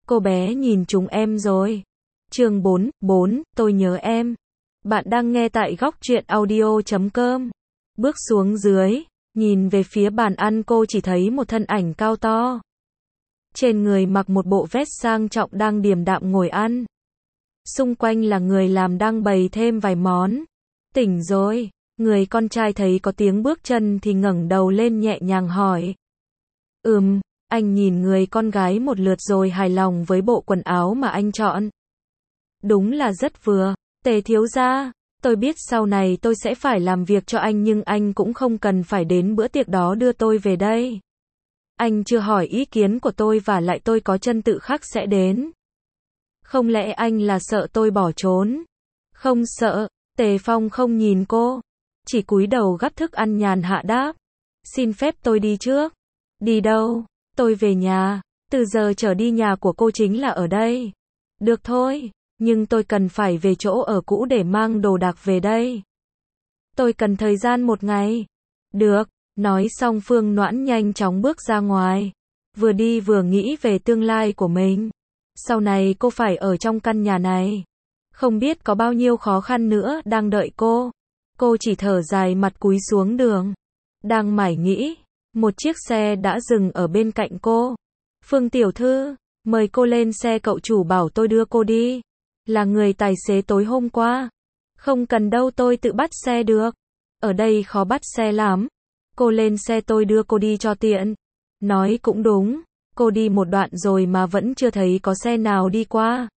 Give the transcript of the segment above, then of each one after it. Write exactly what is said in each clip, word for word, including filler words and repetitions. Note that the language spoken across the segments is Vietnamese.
Cô bé nhìn chúng em rồi. Chương bốn, bốn, tôi nhớ em. Bạn đang nghe tại góc truyện audio chấm com. Bước xuống dưới, nhìn về phía bàn ăn cô chỉ thấy một thân ảnh cao to. Trên người mặc một bộ vest sang trọng đang điềm đạm ngồi ăn. Xung quanh là người làm đang bày thêm vài món. Tỉnh rồi, người con trai thấy có tiếng bước chân thì ngẩng đầu lên nhẹ nhàng hỏi. Ừm, anh nhìn người con gái một lượt rồi hài lòng với bộ quần áo mà anh chọn. Đúng là rất vừa, Tề thiếu gia, tôi biết sau này tôi sẽ phải làm việc cho anh nhưng anh cũng không cần phải đến bữa tiệc đó đưa tôi về đây. Anh chưa hỏi ý kiến của tôi và lại tôi có chân tự khắc sẽ đến. Không lẽ anh là sợ tôi bỏ trốn? Không sợ, Tề Phong không nhìn cô, chỉ cúi đầu gắp thức ăn nhàn hạ đáp. Xin phép tôi đi trước. Đi đâu? Tôi về nhà, từ giờ trở đi nhà của cô chính là ở đây. Được thôi, nhưng tôi cần phải về chỗ ở cũ để mang đồ đạc về đây. Tôi cần thời gian một ngày. Được, nói xong Phương Noãn nhanh chóng bước ra ngoài. Vừa đi vừa nghĩ về tương lai của mình. Sau này cô phải ở trong căn nhà này. Không biết có bao nhiêu khó khăn nữa đang đợi cô. Cô chỉ thở dài mặt cúi xuống đường. Đang mải nghĩ, một chiếc xe đã dừng ở bên cạnh cô. Phương tiểu thư, mời cô lên xe, cậu chủ bảo tôi đưa cô đi. Là người tài xế tối hôm qua. Không cần đâu, tôi tự bắt xe được. Ở đây khó bắt xe lắm. Cô lên xe tôi đưa cô đi cho tiện. Nói cũng đúng, cô đi một đoạn rồi mà vẫn chưa thấy có xe nào đi qua.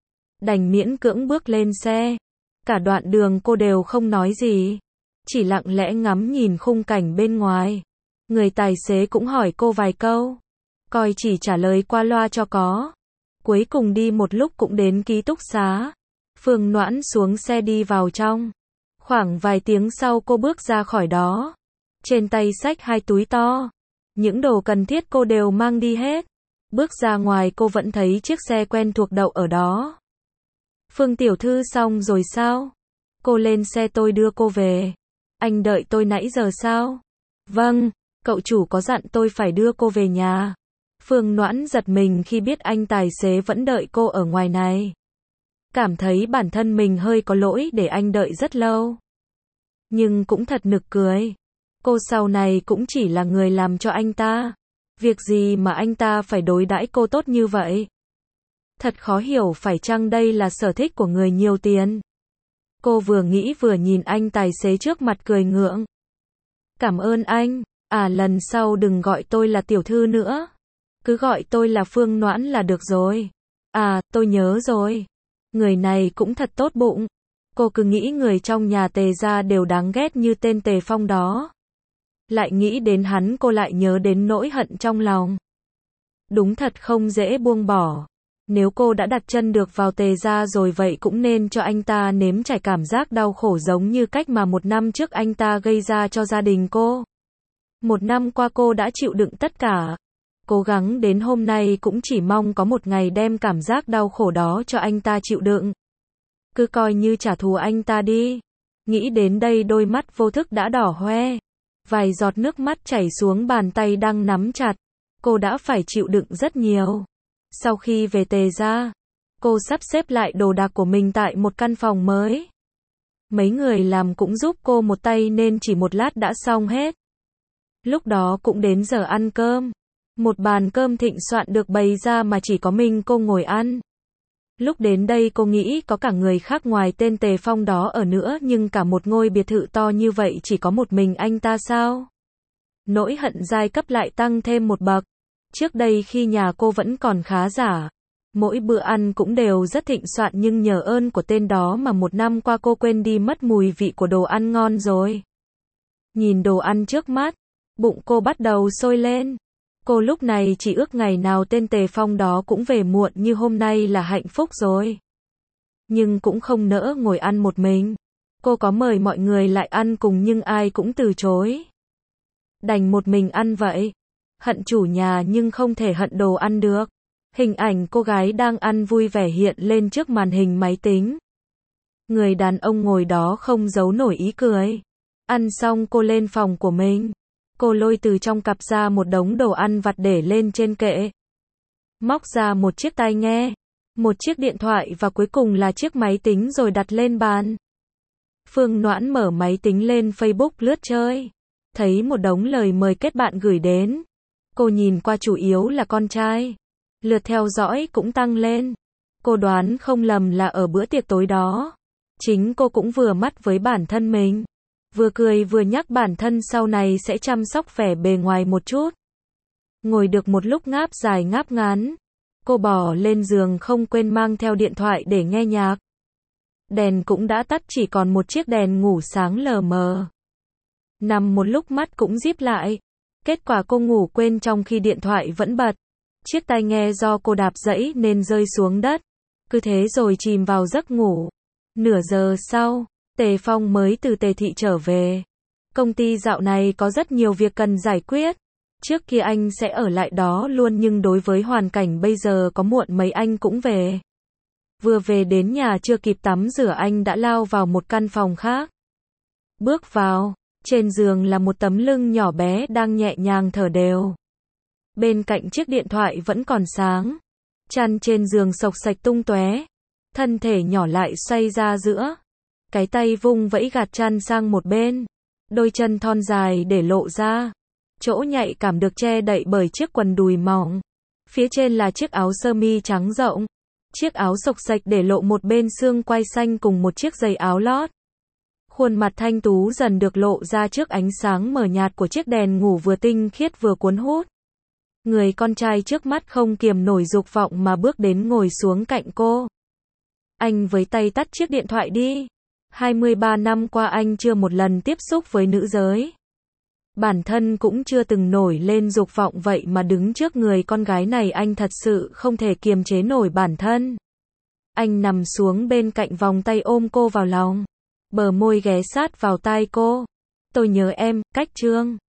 Đành miễn cưỡng bước lên xe. Cả đoạn đường cô đều không nói gì. Chỉ lặng lẽ ngắm nhìn khung cảnh bên ngoài. Người tài xế cũng hỏi cô vài câu. Coi chỉ trả lời qua loa cho có. Cuối cùng đi một lúc cũng đến ký túc xá. Phương Noãn xuống xe đi vào trong. Khoảng vài tiếng sau cô bước ra khỏi đó. Trên tay xách hai túi to. Những đồ cần thiết cô đều mang đi hết. Bước ra ngoài cô vẫn thấy chiếc xe quen thuộc đậu ở đó. Phương tiểu thư xong rồi sao? Cô lên xe tôi đưa cô về. Anh đợi tôi nãy giờ sao? Vâng, cậu chủ có dặn tôi phải đưa cô về nhà. Phương Noãn giật mình khi biết anh tài xế vẫn đợi cô ở ngoài này. Cảm thấy bản thân mình hơi có lỗi để anh đợi rất lâu. Nhưng cũng thật nực cười. Cô sau này cũng chỉ là người làm cho anh ta. Việc gì mà anh ta phải đối đãi cô tốt như vậy? Thật khó hiểu, phải chăng đây là sở thích của người nhiều tiền? Cô vừa nghĩ vừa nhìn anh tài xế trước mặt cười ngượng. Cảm ơn anh, à lần sau đừng gọi tôi là tiểu thư nữa. Cứ gọi tôi là Phương Noãn là được rồi. À, tôi nhớ rồi. Người này cũng thật tốt bụng. Cô cứ nghĩ người trong nhà Tề gia đều đáng ghét như tên Tề Phong đó. Lại nghĩ đến hắn cô lại nhớ đến nỗi hận trong lòng. Đúng thật không dễ buông bỏ. Nếu cô đã đặt chân được vào Tề gia rồi vậy cũng nên cho anh ta nếm trải cảm giác đau khổ giống như cách mà một năm trước anh ta gây ra cho gia đình cô. Một năm qua cô đã chịu đựng tất cả. Cố gắng đến hôm nay cũng chỉ mong có một ngày đem cảm giác đau khổ đó cho anh ta chịu đựng. Cứ coi như trả thù anh ta đi. Nghĩ đến đây đôi mắt vô thức đã đỏ hoe. Vài giọt nước mắt chảy xuống bàn tay đang nắm chặt. Cô đã phải chịu đựng rất nhiều. Sau khi về Tề gia, cô sắp xếp lại đồ đạc của mình tại một căn phòng mới. Mấy người làm cũng giúp cô một tay nên chỉ một lát đã xong hết. Lúc đó cũng đến giờ ăn cơm. Một bàn cơm thịnh soạn được bày ra mà chỉ có mình cô ngồi ăn. Lúc đến đây cô nghĩ có cả người khác ngoài tên Tề Phong đó ở nữa, nhưng cả một ngôi biệt thự to như vậy chỉ có một mình anh ta sao? Nỗi hận giai cấp lại tăng thêm một bậc. Trước đây khi nhà cô vẫn còn khá giả, mỗi bữa ăn cũng đều rất thịnh soạn nhưng nhờ ơn của tên đó mà một năm qua cô quên đi mất mùi vị của đồ ăn ngon rồi. Nhìn đồ ăn trước mắt, bụng cô bắt đầu sôi lên. Cô lúc này chỉ ước ngày nào tên Tề Phong đó cũng về muộn như hôm nay là hạnh phúc rồi. Nhưng cũng không nỡ ngồi ăn một mình. Cô có mời mọi người lại ăn cùng nhưng ai cũng từ chối. Đành một mình ăn vậy. Hận chủ nhà nhưng không thể hận đồ ăn được. Hình ảnh cô gái đang ăn vui vẻ hiện lên trước màn hình máy tính. Người đàn ông ngồi đó không giấu nổi ý cười. Ăn xong cô lên phòng của mình. Cô lôi từ trong cặp ra một đống đồ ăn vặt để lên trên kệ. móc ra một chiếc tai nghe, một chiếc điện thoại và cuối cùng là chiếc máy tính rồi đặt lên bàn. Phương Noãn mở máy tính lên Facebook lướt chơi. Thấy một đống lời mời kết bạn gửi đến. Cô nhìn qua chủ yếu là con trai. Lượt theo dõi cũng tăng lên. Cô đoán không lầm là ở bữa tiệc tối đó. Chính cô cũng vừa mắt với bản thân mình. Vừa cười vừa nhắc bản thân sau này sẽ chăm sóc vẻ bề ngoài một chút. Ngồi được một lúc ngáp dài ngáp ngắn. Cô bỏ lên giường không quên mang theo điện thoại để nghe nhạc. Đèn cũng đã tắt, chỉ còn một chiếc đèn ngủ sáng lờ mờ. Nằm một lúc mắt cũng díp lại. Kết quả cô ngủ quên trong khi điện thoại vẫn bật. Chiếc tai nghe do cô đạp dẫy nên rơi xuống đất. Cứ thế rồi chìm vào giấc ngủ. Nửa giờ sau, Tề Phong mới từ Tề Thị trở về. Công ty dạo này có rất nhiều việc cần giải quyết. Trước kia anh sẽ ở lại đó luôn nhưng đối với hoàn cảnh bây giờ có muộn mấy anh cũng về. Vừa về đến nhà chưa kịp tắm rửa anh đã lao vào một căn phòng khác. Bước vào, trên giường là một tấm lưng nhỏ bé đang nhẹ nhàng thở đều. Bên cạnh chiếc điện thoại vẫn còn sáng. Chăn trên giường xộc xạch tung tóe. Thân thể nhỏ lại xoay ra giữa. Cái tay vung vẫy gạt chăn sang một bên. Đôi chân thon dài để lộ ra. Chỗ nhạy cảm được che đậy bởi chiếc quần đùi mỏng. Phía trên là chiếc áo sơ mi trắng rộng. Chiếc áo xộc xạch để lộ một bên xương quai xanh cùng một chiếc giày áo lót. Khuôn mặt thanh tú dần được lộ ra trước ánh sáng mờ nhạt của chiếc đèn ngủ vừa tinh khiết vừa cuốn hút. Người con trai trước mắt không kiềm nổi dục vọng mà bước đến ngồi xuống cạnh cô. Anh với tay tắt chiếc điện thoại đi. hai mươi ba năm qua anh chưa một lần tiếp xúc với nữ giới. Bản thân cũng chưa từng nổi lên dục vọng, vậy mà đứng trước người con gái này anh thật sự không thể kiềm chế nổi bản thân. Anh nằm xuống bên cạnh vòng tay ôm cô vào lòng. Bờ môi ghé sát vào tai cô. Tôi nhớ em, cách chương.